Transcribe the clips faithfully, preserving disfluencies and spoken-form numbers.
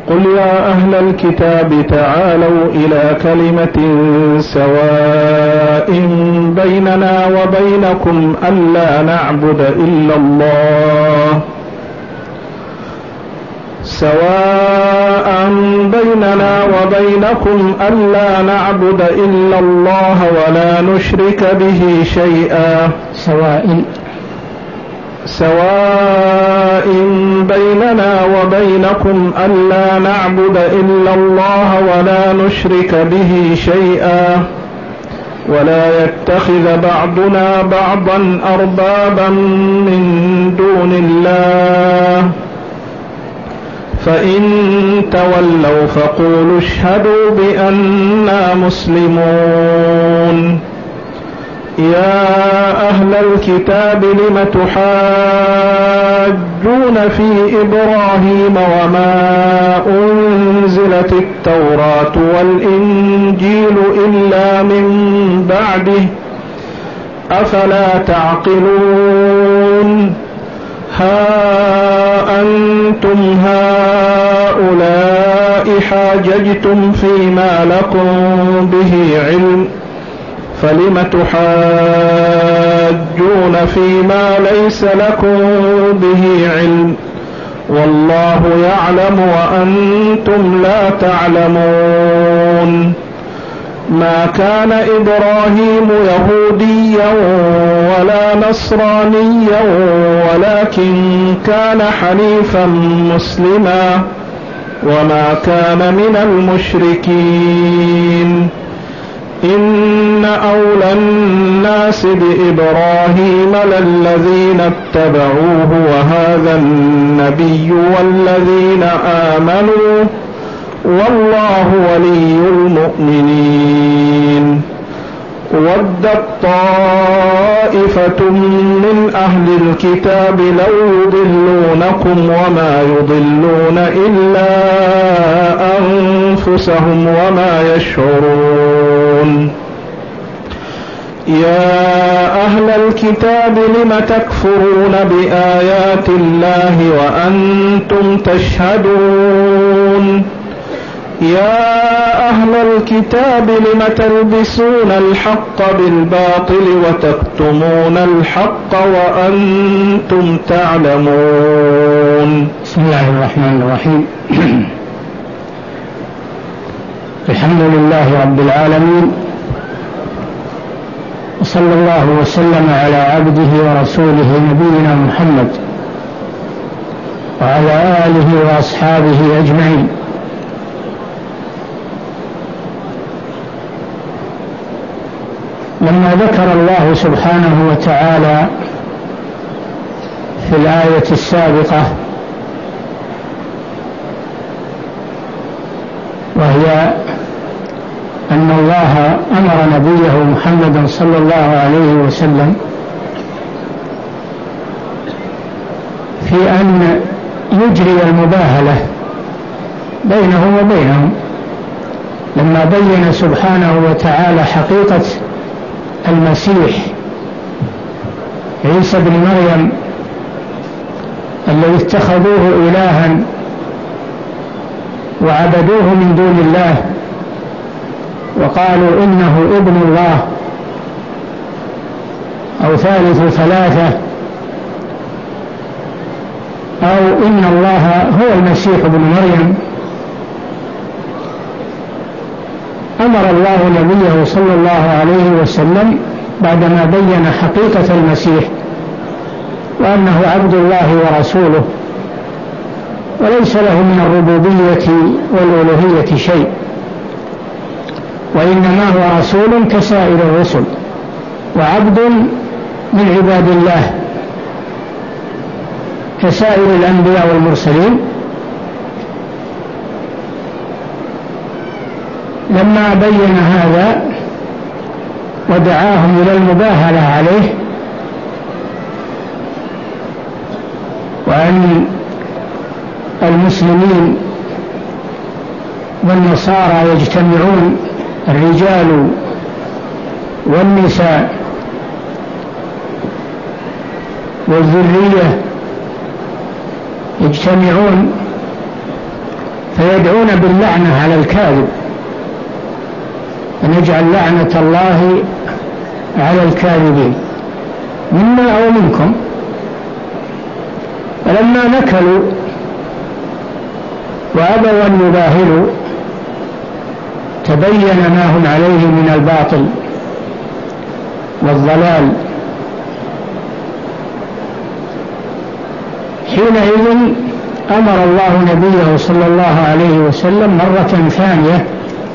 قل يا أهل الكتاب تعالوا إلى كلمة سواء بيننا وبينكم ألا نعبد إلا الله سواء بيننا وبينكم ألا نعبد إلا الله ولا نشرك به شيئا سواء سواء بيننا وبينكم ألا نعبد إلا الله ولا نشرك به شيئا ولا يتخذ بعضنا بعضا أربابا من دون الله فإن تولوا فقولوا اشهدوا بأننا مسلمون يا أهل الكتاب لم تحاجون في إبراهيم وما أنزلت التوراة والإنجيل إلا من بعده أفلا تعقلون ها أنتم هؤلاء حاججتم فيما لكم به علم فلم تحاجون فيما ليس لكم به علم والله يعلم وأنتم لا تعلمون ما كان إبراهيم يهوديا ولا نصرانيا ولكن كان حنيفا مسلما وما كان من المشركين إن أولى الناس بإبراهيم للذين اتبعوه وهذا النبي والذين آمنوا والله ولي المؤمنين ودت طائفة من أهل الكتاب لو يضلونكم وما يضلون إلا أنفسهم وما يشعرون يا أهل الكتاب لم تكفرون بآيات الله وأنتم تشهدون يا أهل الكتاب لم تلبسون الحق بالباطل وتكتمون الحق وأنتم تعلمون. بسم الله الرحمن الرحيم. الحمد لله رب العالمين، وصلى الله وسلم على عبده ورسوله نبينا محمد وعلى آله وأصحابه أجمعين. لما ذكر الله سبحانه وتعالى في الآية السابقة وهي أن الله أمر نبيه محمدا صلى الله عليه وسلم في أن يجري المباهلة بينه وبينهم، لما بين سبحانه وتعالى حقيقة المسيح عيسى بن مريم الذي اتخذوه إلها وعبدوه من دون الله وقالوا إنه ابن الله أو ثالث ثلاثة أو إن الله هو المسيح ابن مريم. أمر الله نبيه صلى الله عليه وسلم بعدما بين حقيقة المسيح وأنه عبد الله ورسوله وليس له من الربوبية والألوهية شيء، وإنما هو رسول كسائر الرسل وعبد من عباد الله كسائر الأنبياء والمرسلين. لما بين هذا ودعاهم إلى المباهلة عليه وأن المسلمين والنصارى يجتمعون، الرجال والنساء والذرية يجتمعون فيدعون باللعنة على الكاذب، ونجعل لعنة الله على الكاذبين منا أو منكم. فلما نكلوا وأبوا أن يباهلوا تبين ما هم عليه من الباطل والضلال، حينئذ أمر الله نبيه صلى الله عليه وسلم مرة ثانية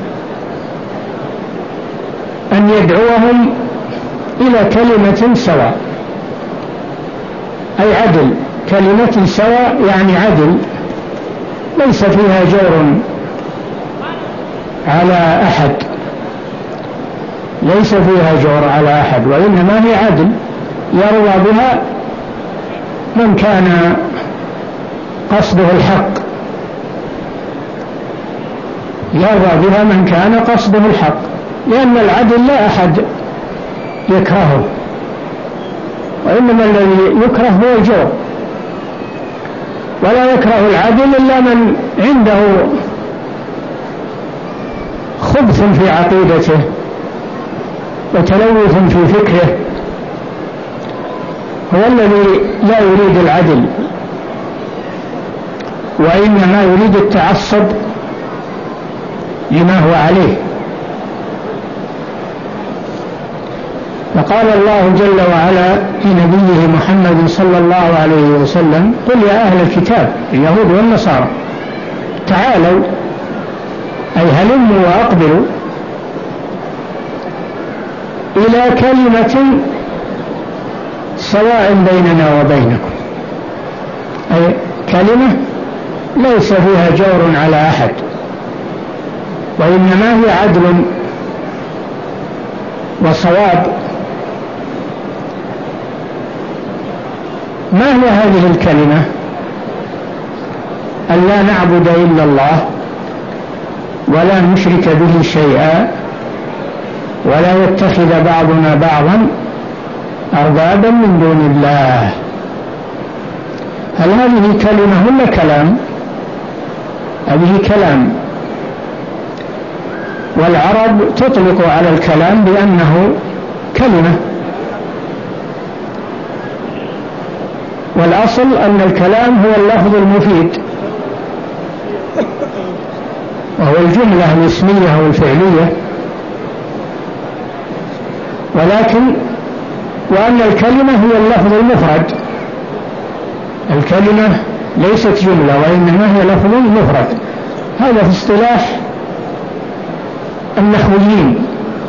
أن يدعوهم إلى كلمة سواء، أي عدل. كلمة سواء يعني عدل، ليس فيها جور على أحد، ليس فيها جور على أحد، وإنما هي عدل يرضى بها من كان قصده الحق، يرضى بها من كان قصده الحق، لأن العدل لا أحد يكرهه، وإنما الذي يكره هو الجور، ولا يكره العدل إلا من عنده خبث في عقيدته وتلوث في فكره، هو الذي لا يريد العدل، وإنما يريد التعصب لما هو عليه. فقال الله جل وعلا لنبيه محمد صلى الله عليه وسلم: قل يا أهل الكتاب اليهود والنصارى تعالوا، أي هلموا وأقبلوا إلى كلمة سواء بيننا وبينكم، أي كلمة ليس فيها جور على أحد، وإنما هي عدل وصواب. ما هي هذه الكلمة؟ أن لا نعبد إلا الله، ولا نشرك به شيئا، ولا يتخذ بعضنا بعضا أربابا من دون الله. هل هذه كلمة ولا كلام؟ هذه كلام، والعرب تطلق على الكلام بأنه كلمة، والأصل أن الكلام هو اللفظ المفيد، وهو الجملة الاسمية أو الفعلية، ولكن وأن الكلمة هي اللفظ المفرد. الكلمة ليست جملة، وإنما هي لفظ مفرد. هذا في اصطلاح النحويين،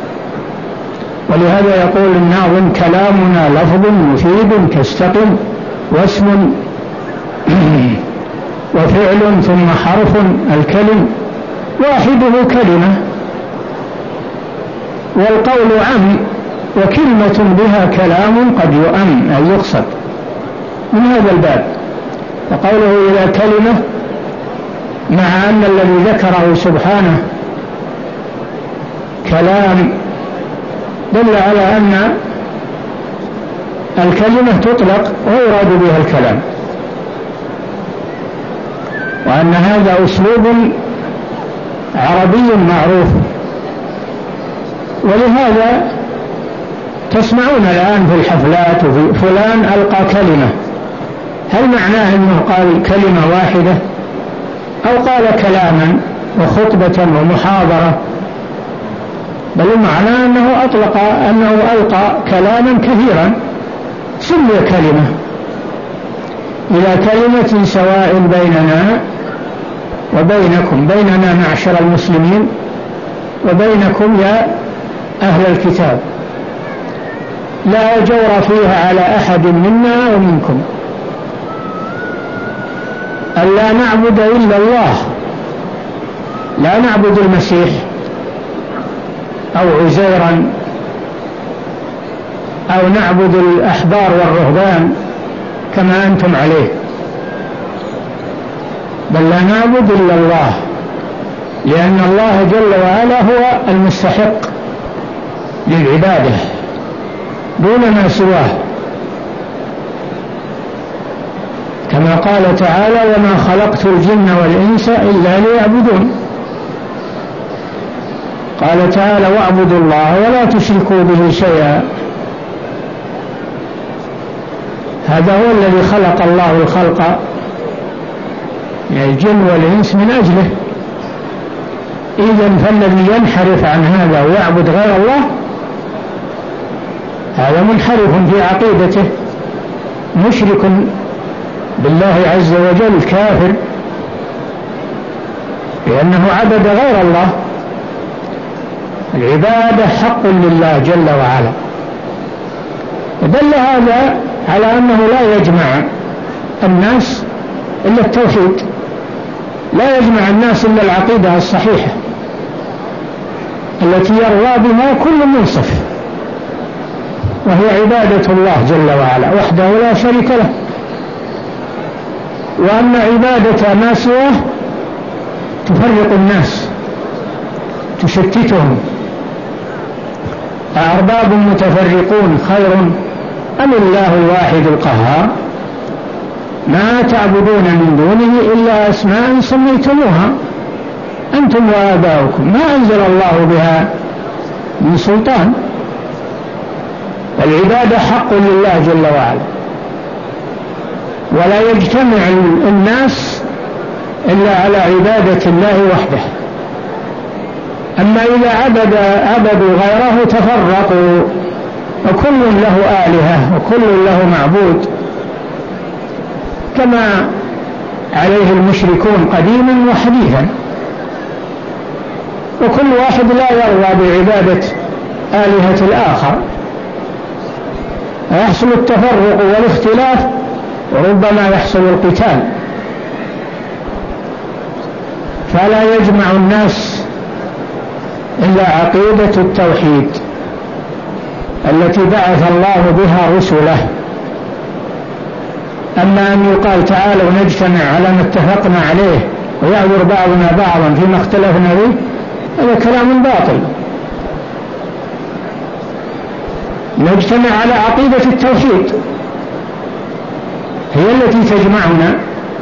ولهذا يقول الناظم: كلامنا لفظ مفيد كاستقم، واسم وفعل ثم حرف، الكلم واحده كلمة، والقول عم، وكلمة بها كلام قد يؤم، أي يقصد من هذا الباب. وقوله إلى كلمة، مع أن الذي ذكره سبحانه كلام دل على أن الكلمة تطلق ويراد بها الكلام، وأن هذا أسلوب عربي معروف. ولهذا تسمعون الآن في الحفلات وفي فلان ألقى كلمة، هل معناه أنه قال كلمة واحدة أو قال كلاما وخطبة ومحاضرة؟ بل معناه أنه أطلق أنه ألقى كلاما كثيرا سمي كلمة. إلى كلمة سواء بيننا وبينكم، بيننا معشر المسلمين وبينكم يا أهل الكتاب، لا جور فيها على أحد منا ومنكم، ألا نعبد إلا الله، لا نعبد المسيح أو عزيرا أو نعبد الأحبار والرهبان كما أنتم عليه، بل لا نعبد إلا الله، لأن الله جل وعلا هو المستحق للعبادة دون ما سواه. كما قال تعالى وما خلقت الجن والإنس إلا ليعبدون. قال تعالى واعبدوا الله ولا تشركوا به شيئا. هذا هو الذي خلق الله الخلق يعني الجن والإنس من أجله. إذن فالذي ينحرف عن هذا ويعبد غير الله هذا منحرف في عقيدته، مشرك بالله عز وجل، كافر، لأنه عبد غير الله. العبادة حق لله جل وعلا. دل هذا على أنه لا يجمع الناس إلا التوحيد، لا يجمع الناس إلا العقيدة الصحيحة التي يرضى بها كل منصف، وهي عبادة الله جل وعلا وحده لا شريك له. وأن عبادة ما سواه تفرق الناس تشتتهم. أأرباب متفرقون خير أم الله الواحد القهار ما تعبدون من دونه إلا أسماء سميتموها أنتم وآباؤكم ما أنزل الله بها من سلطان. العبادة حق لله جل وعلا، ولا يجتمع الناس إلا على عبادة الله وحده. أما إذا عبد عبدوا غيره تفرقوا، وكل له آلهة وكل له معبود، كما عليه المشركون قديما وحديثا، وكل واحد لا يرضى بعبادة آلهة الآخر، ويحصل التفرق والاختلاف وربما يحصل القتال. فلا يجمع الناس إلا عقيدة التوحيد التي بعث الله بها رسله. أما أن يقال تعالوا نجتمع على ما اتفقنا عليه ويعذر بعضنا بعضا فيما اختلفنا به، هذا كلام باطل. نجتمع على عقيدة التوحيد هي التي تجمعنا.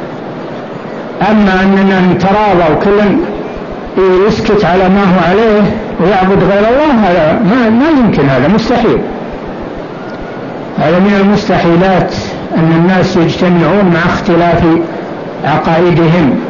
أما أننا نتراضى وكل يسكت على ما هو عليه ويعبد غير الله، هذا ما, ما يمكن، هذا مستحيل. هذا من المستحيلات أن الناس يجتمعون مع اختلاف عقائدهم،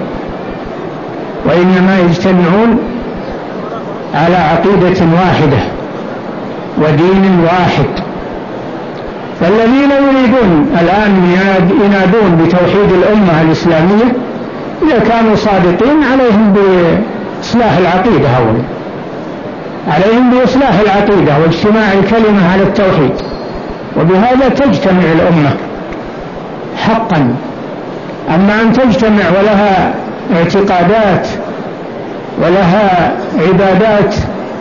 وإنما يجتمعون على عقيدة واحدة ودين واحد. فالذين يريدون الآن ينادون بتوحيد الأمة الإسلامية إذا كانوا صادقين عليهم بإصلاح العقيدة، أولا عليهم بإصلاح العقيدة واجتماع الكلمة على التوحيد، وبهذا تجتمع الأمة حقا. أما أن تجتمع ولها اعتقادات ولها عبادات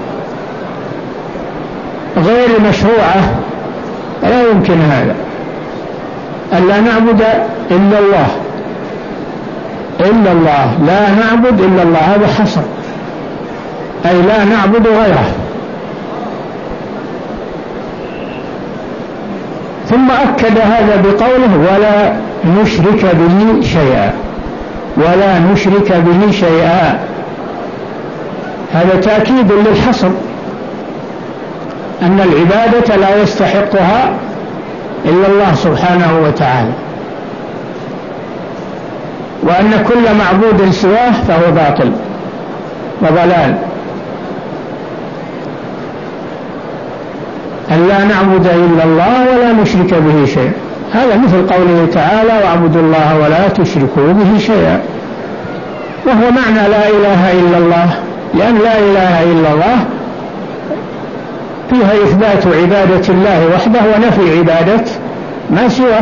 غير مشروعة لا يمكن هذا. ألا نعبد إلا الله إلا الله لا نعبد إلا الله، هذا حصر، أي لا نعبد غيره. ثم أكد هذا بقوله ولا نشرك به شيئا، ولا نشرك به شيئا. هذا تأكيد للحصر، أن العبادة لا يستحقها إلا الله سبحانه وتعالى، وأن كل معبود سواه فهو باطل وضلال. أن لا نعبد إلا الله ولا نشرك به شيئا، هذا مثل قوله تعالى واعبدوا الله ولا تشركوا به شيئا، وهو معنى لا إله إلا الله، لأن لا إله إلا الله فيها إثبات عبادة الله وحده ونفي عبادة ما سواه.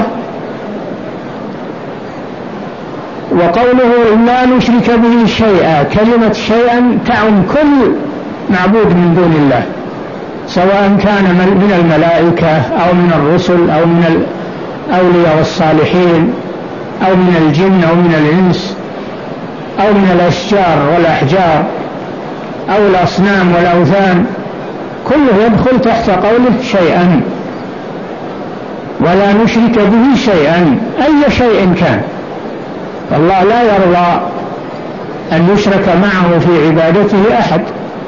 وقوله لا نشرك به شيئا، كلمة شيئا تعم كل معبود من دون الله، سواء كان من الملائكة أو من الرسل أو من الأولياء والصالحين أو من الجن أو من الإنس أو من الأشجار والأحجار أو الأصنام والأوثان، كله يدخل تحت قوله شيئا. ولا نشرك به شيئا، أي شيء كان. فالله لا يرضى أن يشرك معه في عبادته أحد،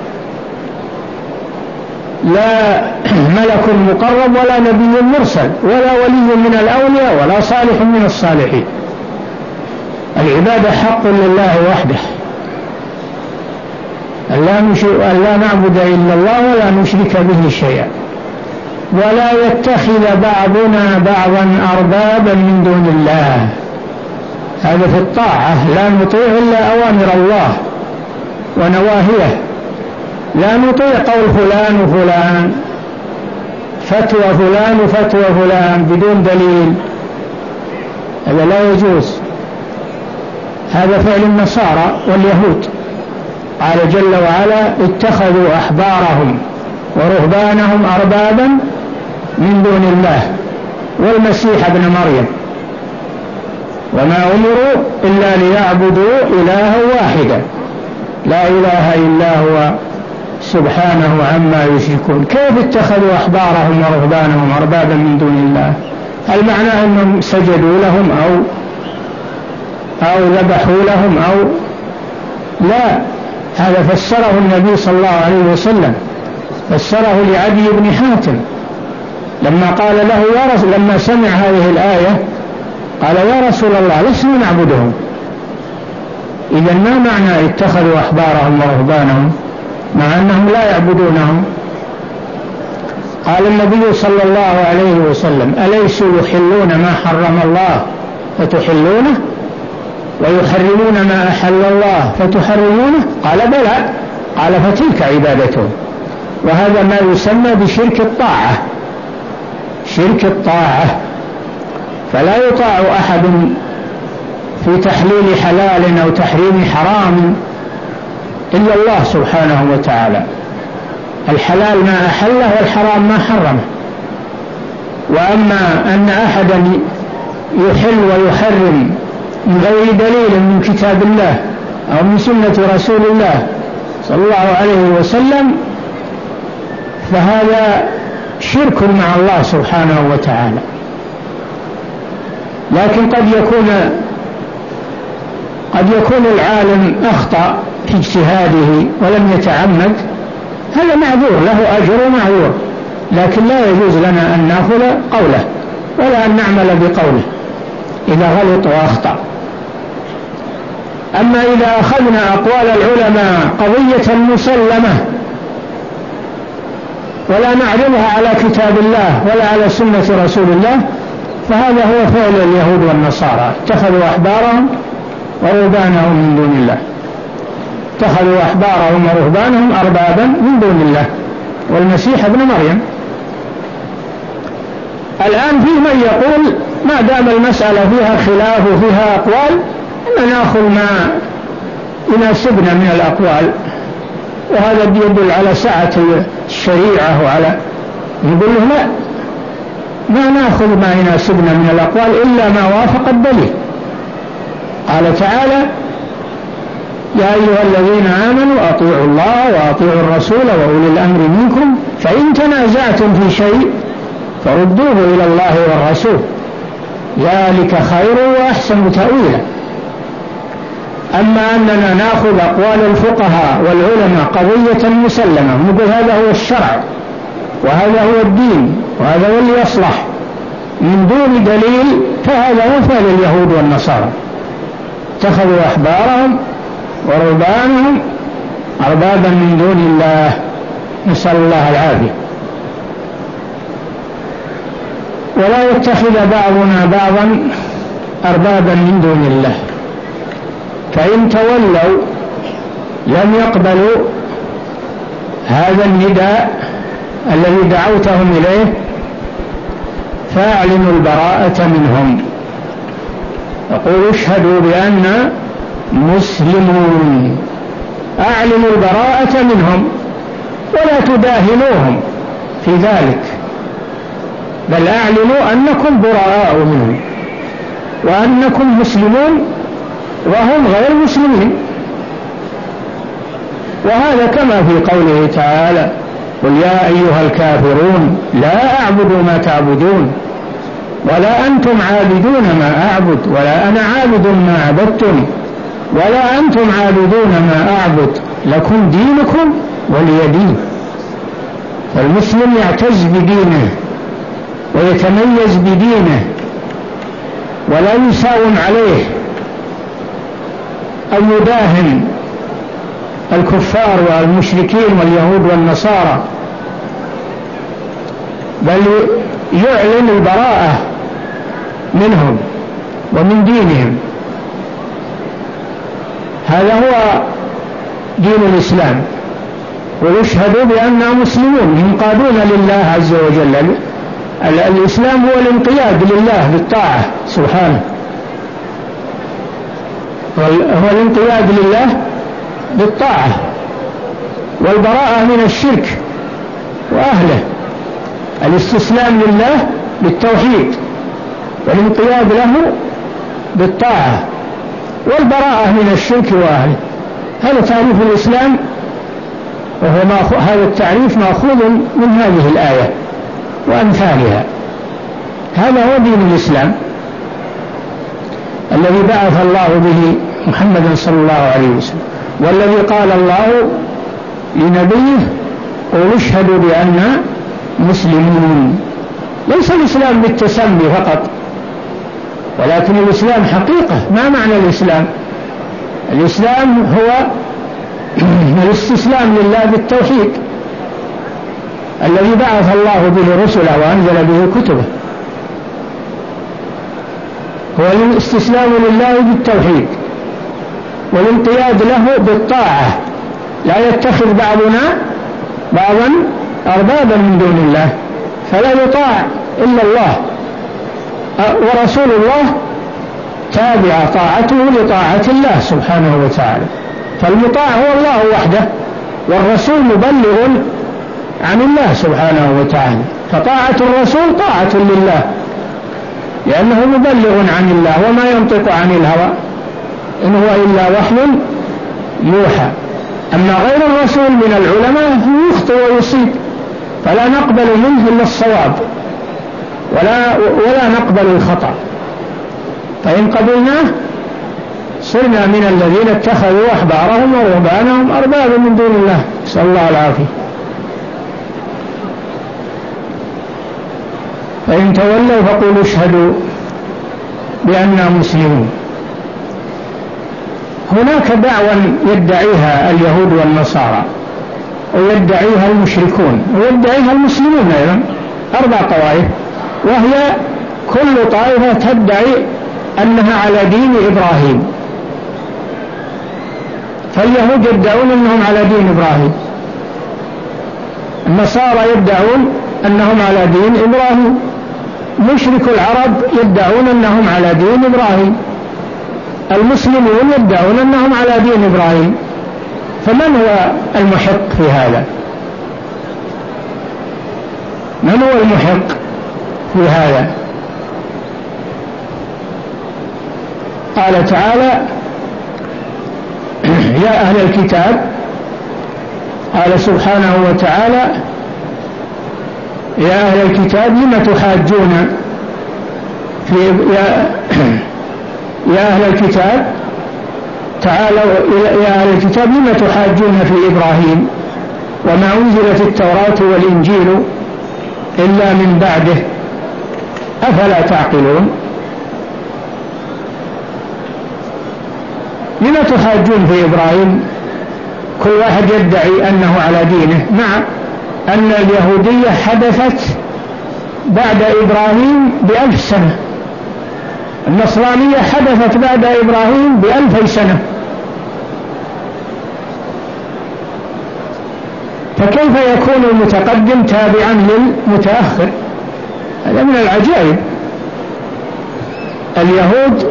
لا ملك مقرب ولا نبي مرسل ولا ولي من الأولياء ولا صالح من الصالحين. العبادة حق لله وحده، أن لا نعبد إلا الله ولا نشرك به شيئا، ولا يتخذ بعضنا بعضا أربابا من دون الله. هذا في الطاعة، لا نطيع إلا أوامر الله ونواهيه، لا نطيع قول فلان وفلان، فتوى فلان وفتوى فلان بدون دليل، هذا لا يجوز. هذا فعل النصارى واليهود. قال جل وعلا: اتخذوا أحبارهم ورهبانهم أربابا من دون الله والمسيح ابن مريم وما أمروا إلا ليعبدوا إلها واحدا لا إله إلا هو سبحانه عما يشركون. كيف اتخذوا أحبارهم ورهبانهم أربابا من دون الله؟ هل معناه أنهم سجدوا لهم أو أو ذبحوا لهم أو لا؟ هذا فسره النبي صلى الله عليه وسلم، فسره لعدي بن حاتم لما قال له يا رسول، لما سمع هذه الآية قال: يا رسول الله لسنا نعبدهم. إذا ما معنى اتخذوا أحبارهم ورهبانهم مع أنهم لا يعبدونهم؟ قال النبي صلى الله عليه وسلم: أليسوا يحلون ما حرم الله فتحلونه ويحرمون ما أحل الله فتحرمونه؟ قال: بلى. قال: فتلك عبادتهم. وهذا ما يسمى بشرك الطاعة، شرك الطاعة. فلا يطاع أحد في تحليل حلال أو تحريم حرام إلا الله سبحانه وتعالى. الحلال ما أحله والحرام ما حرمه. وأما أن أحدا يحل ويحرم من غير دليل من كتاب الله أو من سنة رسول الله صلى الله عليه وسلم فهذا شرك مع الله سبحانه وتعالى. لكن قد يكون قد يكون العالم أخطأ في اجتهاده ولم يتعمد، هذا معذور، له أجر ومعذور، لكن لا يجوز لنا أن نأخذ قوله ولا أن نعمل بقوله إذا غلط وأخطأ. أما إذا أخذنا أقوال العلماء قضية مسلمة ولا نعرضها على كتاب الله ولا على سنة رسول الله فهذا هو فعل اليهود والنصارى. اتخذوا أحبارهم ورهبانهم من دون الله، اتخذوا أحبارهم ورهبانهم أربابا من دون الله والمسيح ابن مريم. الآن في من يقول ما دام المسألة فيها خلاف وفيها أقوال أن نأخذ ما يناسبنا من الأقوال، وهذا يدل على سعة الشريعة وعلى، يقول له لا، ما نأخذ ما يناسبنا من الأقوال إلا ما وافق الدليل. قال تعالى: يا أيها الذين آمنوا أطيعوا الله وأطيعوا الرسول وأولي الأمر منكم فإن تنازعتم في شيء فردوه إلى الله والرسول ذلك خير وأحسن تأويلا. أما أننا نأخذ أقوال الفقهاء والعلماء قضية مسلمة نقول هذا هو الشرع وهذا هو الدين وهذا هو اللي يصلح من دون دليل، فهذا هو فعل اليهود والنصارى. اتخذوا أحبارهم ورهبانهم أربابا من دون الله، نسأل الله العافية. ولا يتخذ بعضنا بعضا أربابا من دون الله، فإن تولوا لم يقبلوا هذا النداء الذي دعوتهم إليه فاعلنوا البراءة منهم، يقول اشهدوا بأننا مسلمون. أعلنوا البراءة منهم ولا تداهنوهم في ذلك، بل أعلنوا أنكم براء منهم وأنكم مسلمون وهم غير مسلمين. وهذا كما في قوله تعالى: قل يا أيها الكافرون لا أعبد ما تعبدون ولا أنتم عابدون ما أعبد ولا أنا عابد ما عبدتم ولا أنتم عابدون ما أعبد لكم دينكم ولي دين. فالمسلم يعتز بدينه ويتميز بدينه ولا يساوم عليه أو يداهن الكفار والمشركين واليهود والنصارى، بل يعلن البراءة منهم ومن دينهم. هذا هو دين الإسلام. ويشهدوا بأننا مسلمون ينقادون لله عز وجل. الإسلام هو الانقياد لله بالطاعة سبحانه، هو الانقياد لله بالطاعة والبراءة من الشرك وأهله، الاستسلام لله بالتوحيد والانقياد له بالطاعة والبراءة من الشرك وأهله. هذا تعريف الإسلام، وهو هذا التعريف مأخوذ من هذه الآية وأمثالها. هذا هو دين الإسلام الذي بعث الله به محمد صلى الله عليه وسلم، والذي قال الله لنبيه قل اشهدوا بأننا مسلمون. ليس الإسلام بالتسمي فقط، ولكن الإسلام حقيقة. ما معنى الإسلام؟ الإسلام هو الاستسلام لله بالتوحيد الذي بعث الله به رسله وأنزل به كتبه، هو الاستسلام لله بالتوحيد والانقياد له بالطاعة. لا يتخذ بعضنا بعضا أربابا من دون الله، فلا يطاع إلا الله، ورسول الله تابع طاعته لطاعة الله سبحانه وتعالى. فالمطاع هو الله وحده، والرسول مبلغ عن الله سبحانه وتعالى. فطاعة الرسول طاعة لله لأنه مبلغ عن الله، وما ينطق عن الهوى إن هو إلا وحي يوحى. أما غير الرسول من العلماء يخطئ ويصيب، فلا نقبل منه إلا الصواب ولا, ولا نقبل الخطأ. فإن قبلناه صرنا من الذين اتخذوا أحبارهم ورهبانهم أربابا من دون الله، نسأل الله العافية. فإن تولوا فقولوا اشهدوا بأننا مسلمون. هناك دعوة يدعيها اليهود والنصارى ويدعيها المشركون ويدعيها المسلمون أيضا، أربع طوائف، وهي كل طائفة تدعي أنها على دين إبراهيم. فاليهود يدعون أنهم على دين إبراهيم، النصارى يدعون أنهم على دين إبراهيم، مشرك العرب يدعون أنهم على دين إبراهيم، المسلمون يدعون أنهم على دين إبراهيم. فمن هو المحق في هذا؟ من هو المحق في هذا؟ قال تعالى يا أهل الكتاب، قال سبحانه وتعالى يا أهل الكتاب لم تحاجون في يا, يا أهل الكتاب تعالوا يا أهل الكتاب لم تحاجون في إبراهيم وما أنزلت التوراة والإنجيل إلا من بعده أفلا تعقلون. لم تحاجون في إبراهيم؟ كل واحد يدعي أنه على دينه، مع أن اليهودية حدثت بعد إبراهيم بألف سنة، النصرانية حدثت بعد إبراهيم بألفي سنة، فكيف يكون المتقدم تابعا للمتأخر؟ هذا من العجائب. اليهود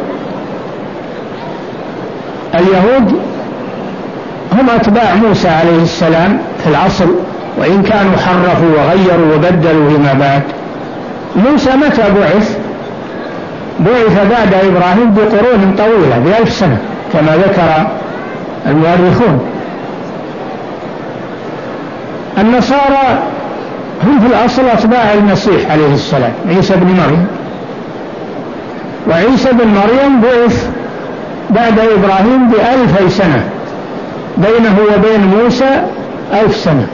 اليهود هم أتباع موسى عليه السلام في العصر، وإن كانوا حرفوا وغيروا وبدلوا فيما بعد. موسى متى بعث؟ بعث بعد إبراهيم بقرون طويلة بألف سنة كما ذكر المؤرخون. النصارى هم في الأصل أتباع المسيح عليه السلام عيسى بن مريم، وعيسى بن مريم بعث بعد إبراهيم بألفي سنة، بينه وبين موسى ألف سنة،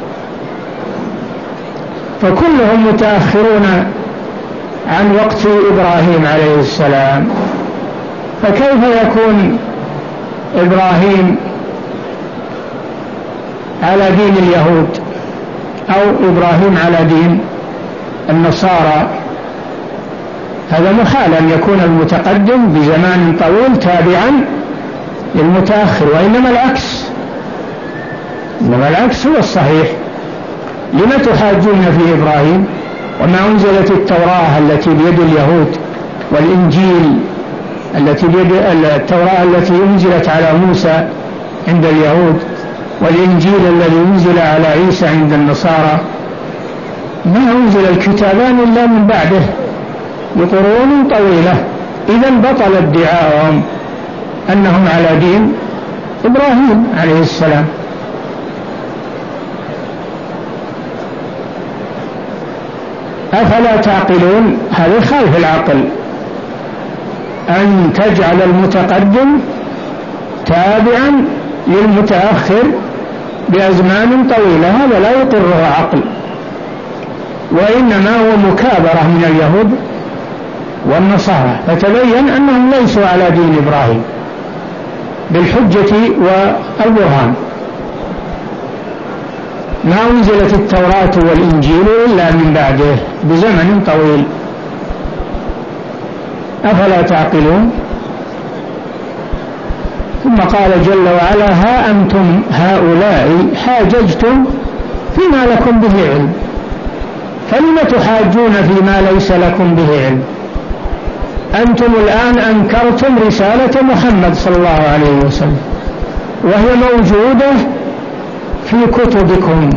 فكلهم متأخرون عن وقت إبراهيم عليه السلام. فكيف يكون إبراهيم على دين اليهود أو إبراهيم على دين النصارى؟ هذا محال أن يكون المتقدم بزمان طويل تابعا للمتأخر، وإنما العكس، إنما العكس هو الصحيح. لم تحاجون في إبراهيم وما أنزلت التوراة التي بيد اليهود والإنجيل التي بيد التوراة التي أنزلت على موسى عند اليهود والإنجيل الذي أنزل على عيسى عند النصارى، ما أنزل الكتابان إلا من بعده بقرون طويلة. إذن بطل ادعاءهم أنهم على دين إبراهيم عليه السلام. أفلا تعقلون؟ هذا يخالف العقل أن تجعل المتقدم تابعا للمتأخر بأزمان طويلة، هذا لا يقره عقل، وإنما هو مكابرة من اليهود والنصارى، فتبين أنهم ليسوا على دين إبراهيم بالحجة والبرهان. ما أنزلت التوراة والإنجيل إلا من بعده بزمن طويل. أفلا تعقلون؟ ثم قال جل وعلا: ها أنتم هؤلاء حاججتم فيما لكم به علم فلم تحاجون فيما ليس لكم به علم. أنتم الآن أنكرتم رسالة محمد صلى الله عليه وسلم، وهي موجودة في كتبكم،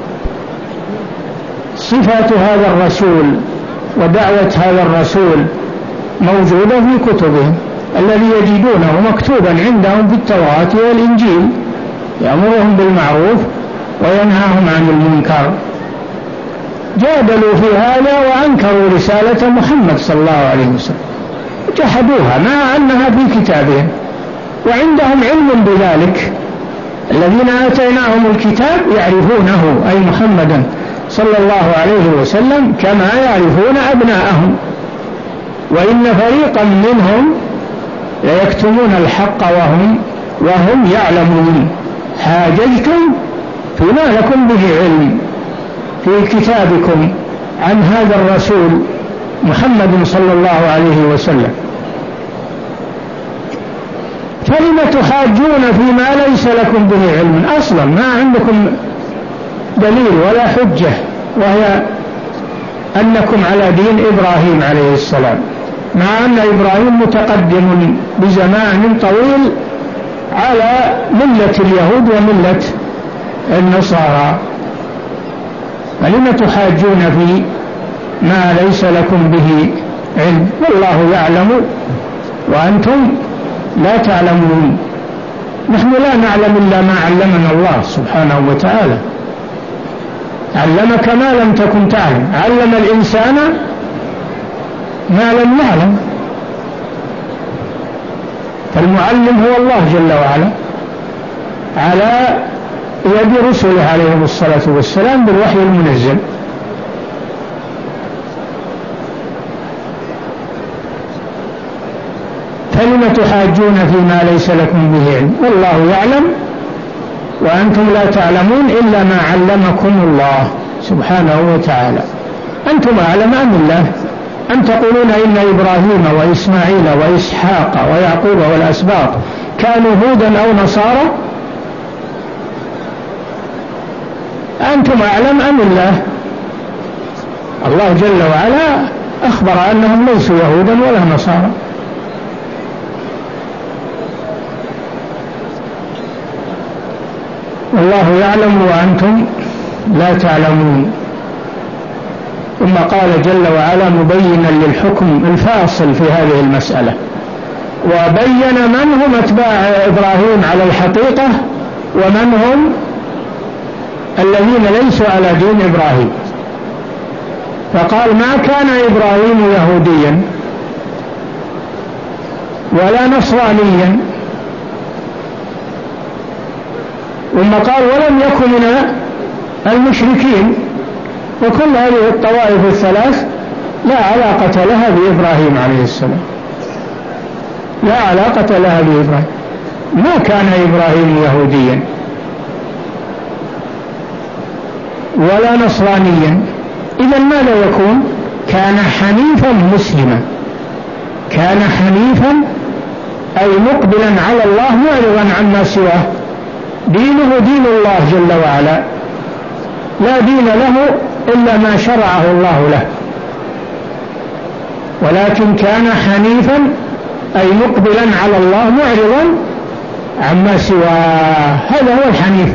صفات هذا الرسول ودعوة هذا الرسول موجودة في كتبهم الذي يجدونه مكتوبا عندهم في التوراة والإنجيل، يأمرهم بالمعروف وينهاهم عن المنكر. جادلوا في هذا وأنكروا رسالة محمد صلى الله عليه وسلم، جحدوها مع أنها في كتابهم وعندهم علم بذلك. الذين آتيناهم الكتاب يعرفونه، أي محمدا صلى الله عليه وسلم، كما يعرفون أبناءهم، وإن فريقا منهم ليكتمون الحق وهم وهم يعلمون. حاججتم فيما لكم به علم في كتابكم عن هذا الرسول محمد صلى الله عليه وسلم، فلم تحاجون فيما ليس لكم به علم؟ أصلا ما عندكم دليل ولا حجة، وهي أنكم على دين إبراهيم عليه السلام، مع أن إبراهيم متقدم بزمان طويل على ملة اليهود وملة النصارى. فلم تحاجون في ما ليس لكم به علم والله يعلم وأنتم لا تعلمون. نحن لا نعلم إلا ما علمنا الله سبحانه وتعالى. علمك ما لم تكن تعلم، علم الإنسان ما لم يعلم، فالمعلم هو الله جل وعلا على يد رسله عليهم الصلاة والسلام بالوحي المنزل. فلم تحاجون فيما ليس لكم به علم والله يعلم وأنتم لا تعلمون إلا ما علمكم الله سبحانه وتعالى. أنتم أعلم أم الله؟ أم تقولون إن إبراهيم وإسماعيل وإسحاق ويعقوب والأسباط كانوا هودا أو نصارى؟ أنتم أعلم أم الله؟ الله جل وعلا أخبر أنهم ليسوا يهودا ولا نصارى. والله يعلم وأنتم لا تعلمون. ثم قال جل وعلا مبينا للحكم الفاصل في هذه المسألة، وبين من هم أتباع إبراهيم على الحقيقة ومن هم الذين ليسوا على دين إبراهيم. فقال ما كان إبراهيم يهوديا ولا نصرانيا. ثم قال ولم يكن من المشركين. وكل هذه الطوائف الثلاث لا علاقة لها بإبراهيم عليه السلام، لا علاقة لها بإبراهيم، ما كان إبراهيم يهوديا ولا نصرانيا. إذن ماذا يكون؟ كان حنيفا مسلما، كان حنيفا أي مقبلا على الله معرضا عما سواه، دينه دين الله جل وعلا، لا دين له إلا ما شرعه الله له، ولكن كان حنيفا أي مقبلا على الله معرضا عما سواه، هذا هو الحنيف.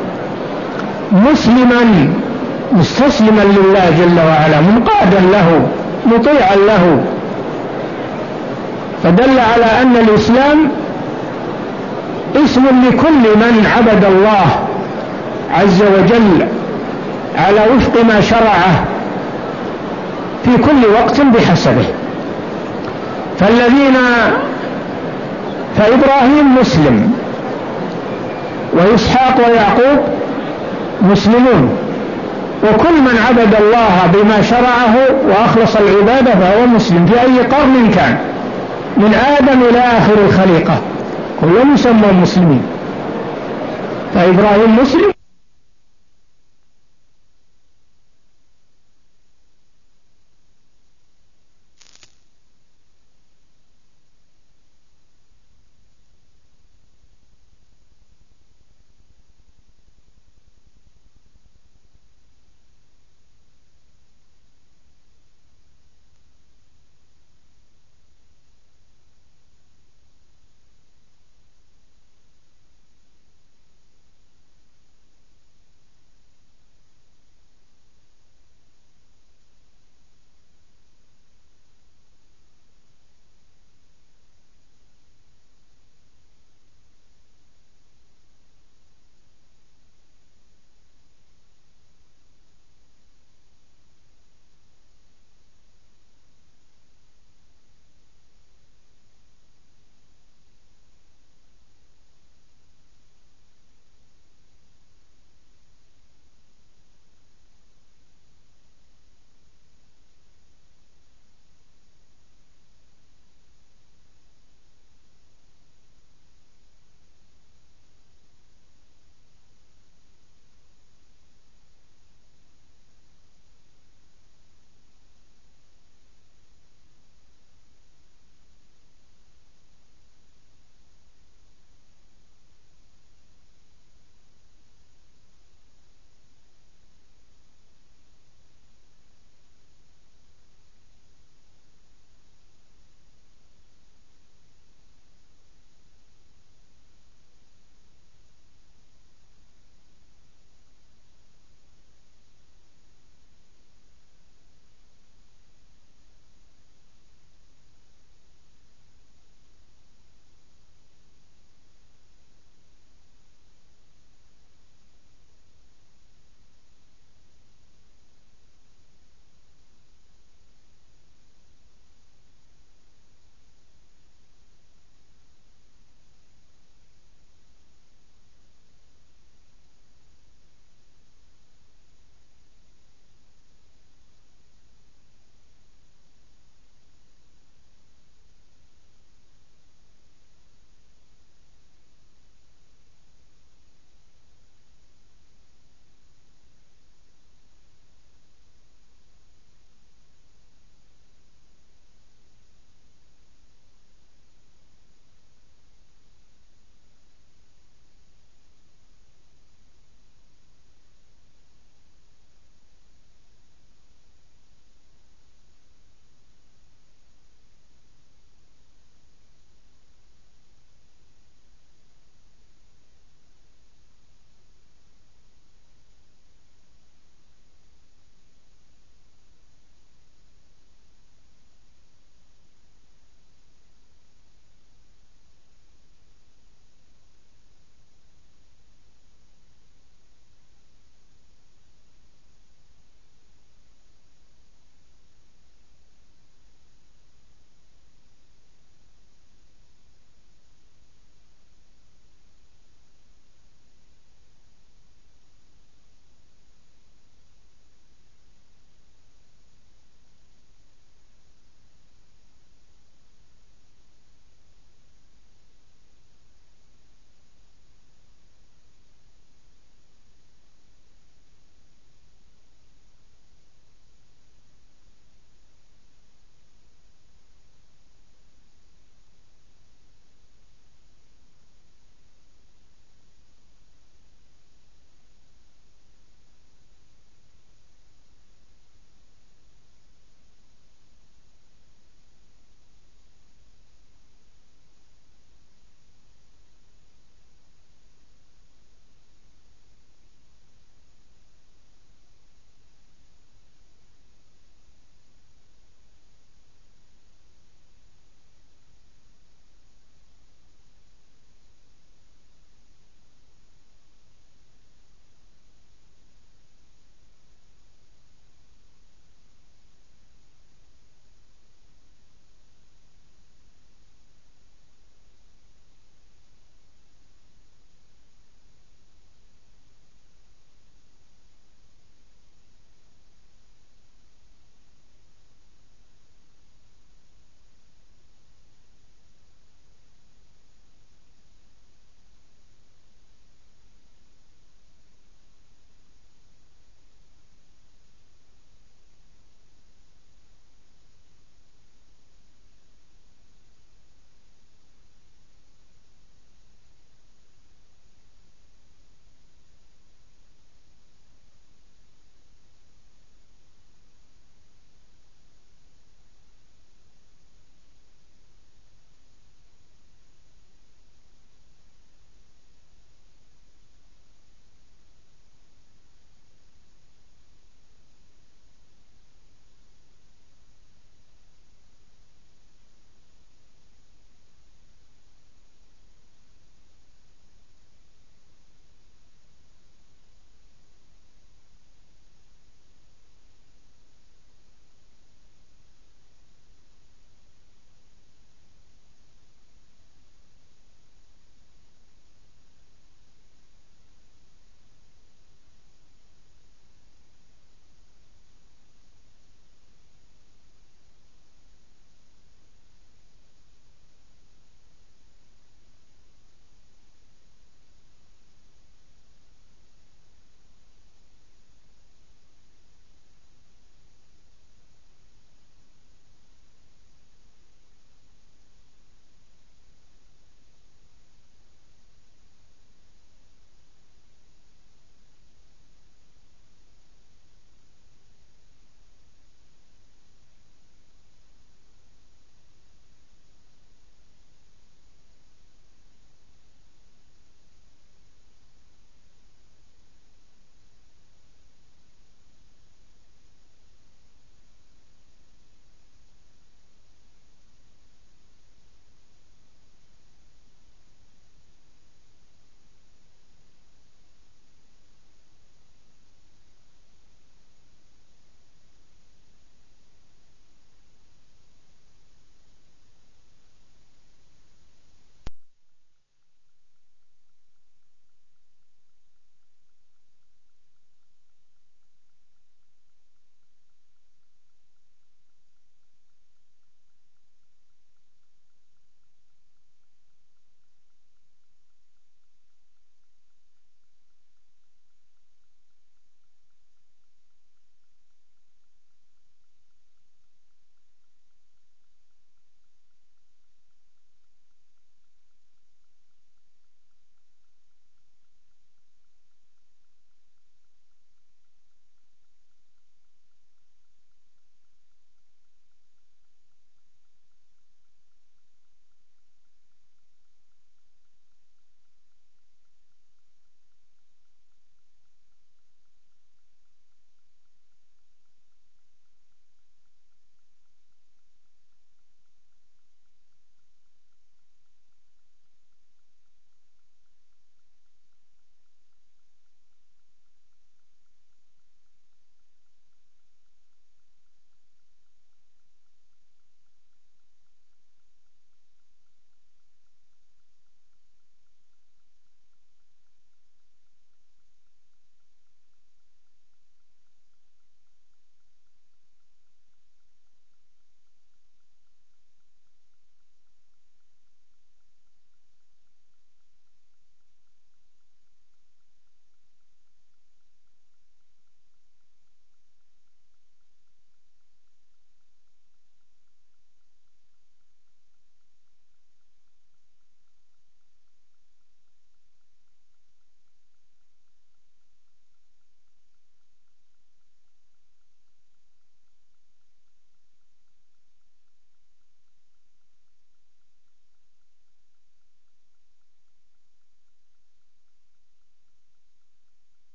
مسلما مستسلما لله جل وعلا، منقادا له، مطيعا له. فدل على أن الإسلام اسم لكل من عبد الله عز وجل على وفق ما شرعه في كل وقت بحسبه. فالذين فإبراهيم مسلم، وإسحاق ويعقوب مسلمون، وكل من عبد الله بما شرعه وأخلص العبادة فهو مسلم في أي قرن كان، من آدم إلى آخر الخليقة كلهم يسمون مسلمين. فإبراهيم مسلم